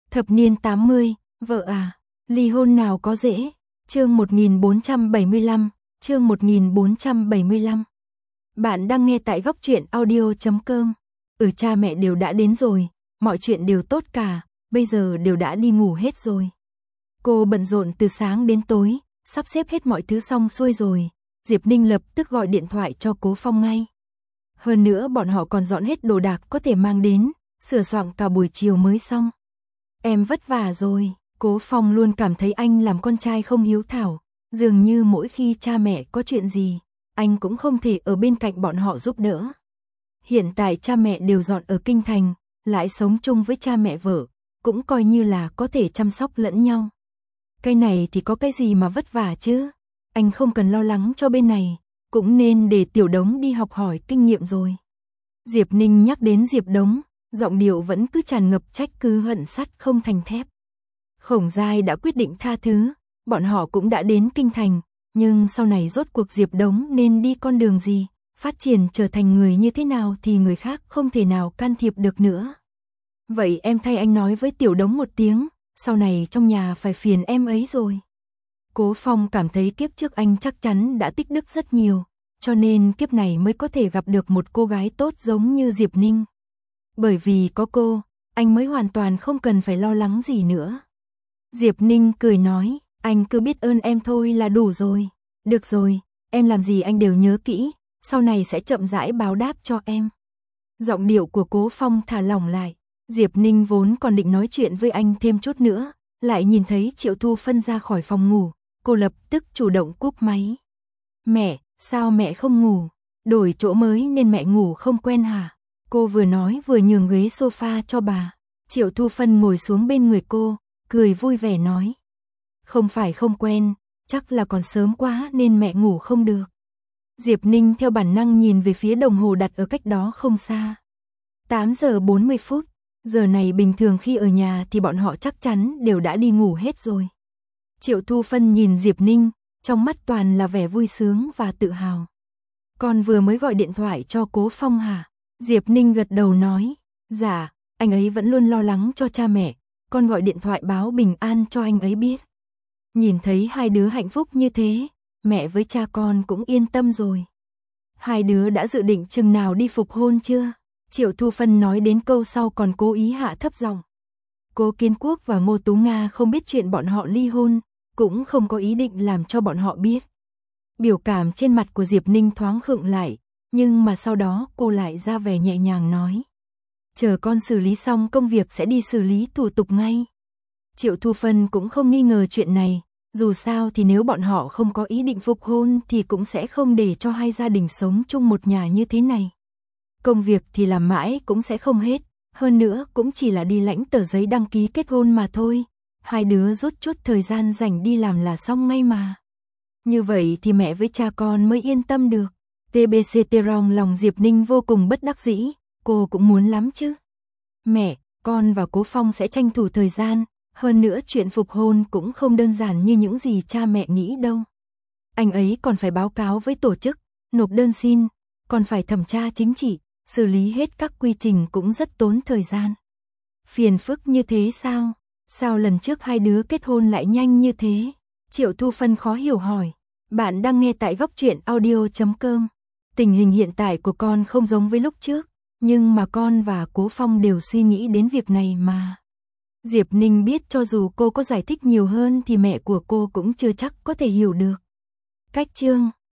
Thập niên 80, vợ à, ly hôn nào có dễ. Chương 1475, chương 1475. Bạn đang nghe tại góc truyện audio.com. Cha mẹ đều đã đến rồi, mọi chuyện đều tốt cả, bây giờ đều đã đi ngủ hết rồi. Cô bận rộn từ sáng đến tối, sắp xếp hết mọi thứ xong xuôi rồi. Diệp Ninh lập tức gọi điện thoại cho Cố Phong ngay. Hơn nữa bọn họ còn dọn hết đồ đạc có thể mang đến, sửa soạn cả buổi chiều mới xong. Em vất vả rồi. Cố Phong luôn cảm thấy anh làm con trai không hiếu thảo, dường như mỗi khi cha mẹ có chuyện gì, anh cũng không thể ở bên cạnh bọn họ giúp đỡ. Hiện tại cha mẹ đều dọn ở Kinh Thành, lại sống chung với cha mẹ vợ, cũng coi như là có thể chăm sóc lẫn nhau. Cái này thì có cái gì mà vất vả chứ, anh không cần lo lắng cho bên này, cũng nên để Tiểu Đống đi học hỏi kinh nghiệm rồi. Diệp Ninh nhắc đến Diệp Đống, giọng điệu vẫn cứ tràn ngập trách cứ hận sắt không thành thép. Khổng Giai đã quyết định tha thứ, bọn họ cũng đã đến Kinh Thành, nhưng sau này rốt cuộc Diệp Đống nên đi con đường gì, phát triển trở thành người như thế nào thì người khác không thể nào can thiệp được nữa. Vậy em thay anh nói với Tiểu Đống một tiếng, sau này trong nhà phải phiền em ấy rồi. Cố Phong cảm thấy kiếp trước anh chắc chắn đã tích đức rất nhiều, cho nên kiếp này mới có thể gặp được một cô gái tốt giống như Diệp Ninh. Bởi vì có cô, anh mới hoàn toàn không cần phải lo lắng gì nữa. Diệp Ninh cười nói, anh cứ biết ơn em thôi là đủ rồi. Được rồi, em làm gì anh đều nhớ kỹ, sau này sẽ chậm rãi báo đáp cho em. Giọng điệu của Cố Phong thả lỏng lại. Diệp Ninh vốn còn định nói chuyện với anh thêm chút nữa, lại nhìn thấy Triệu Thu Phân ra khỏi phòng ngủ, cô lập tức chủ động cúp máy. Mẹ, sao mẹ không ngủ? Đổi chỗ mới nên mẹ ngủ không quen hả? Cô vừa nói vừa nhường ghế sofa cho bà. Triệu Thu Phân ngồi xuống bên người cô, cười vui vẻ nói. Không phải không quen, chắc là còn sớm quá nên mẹ ngủ không được. Diệp Ninh theo bản năng nhìn về phía đồng hồ đặt ở cách đó không xa. 8 giờ 40 phút, giờ này bình thường khi ở nhà thì bọn họ chắc chắn đều đã đi ngủ hết rồi. Triệu Thu Phân nhìn Diệp Ninh, trong mắt toàn là vẻ vui sướng và tự hào. Con vừa mới gọi điện thoại cho Cố Phong hả? Diệp Ninh gật đầu nói, dạ, anh ấy vẫn luôn lo lắng cho cha mẹ, con gọi điện thoại báo bình an cho anh ấy biết. Nhìn thấy hai đứa hạnh phúc như thế, mẹ với cha con cũng yên tâm rồi. Hai đứa đã dự định chừng nào đi phục hôn chưa? Triệu Thu Phân nói đến câu sau còn cố ý hạ thấp giọng. Cố Kiến Quốc và Ngô Tú Nga không biết chuyện bọn họ ly hôn, cũng không có ý định làm cho bọn họ biết. Biểu cảm trên mặt của Diệp Ninh thoáng khựng lại, nhưng mà sau đó cô lại ra vẻ nhẹ nhàng nói. Chờ con xử lý xong công việc sẽ đi xử lý thủ tục ngay. Triệu Thu Phân cũng không nghi ngờ chuyện này, dù sao thì nếu bọn họ không có ý định phục hôn thì cũng sẽ không để cho hai gia đình sống chung một nhà như thế này. Công việc thì làm mãi cũng sẽ không hết, hơn nữa cũng chỉ là đi lãnh tờ giấy đăng ký kết hôn mà thôi. Hai đứa rút chút thời gian rảnh đi làm là xong ngay mà. Như vậy thì mẹ với cha con mới yên tâm được. TBC trong lòng Diệp Ninh vô cùng bất đắc dĩ, cô cũng muốn lắm chứ. Mẹ, con và Cố Phong sẽ tranh thủ thời gian, hơn nữa chuyện phục hôn cũng không đơn giản như những gì cha mẹ nghĩ đâu. Anh ấy còn phải báo cáo với tổ chức, nộp đơn xin, còn phải thẩm tra chính trị, xử lý hết các quy trình cũng rất tốn thời gian. Phiền phức như thế sao? Sao lần trước hai đứa kết hôn lại nhanh như thế? Triệu Thu Phân khó hiểu hỏi. Bạn đang nghe tại góc truyện audio.com. Tình hình hiện tại của con không giống với lúc trước, nhưng mà con và Cố Phong đều suy nghĩ đến việc này mà. Diệp Ninh biết cho dù cô có giải thích nhiều hơn thì mẹ của cô cũng chưa chắc có thể hiểu được. Cách chương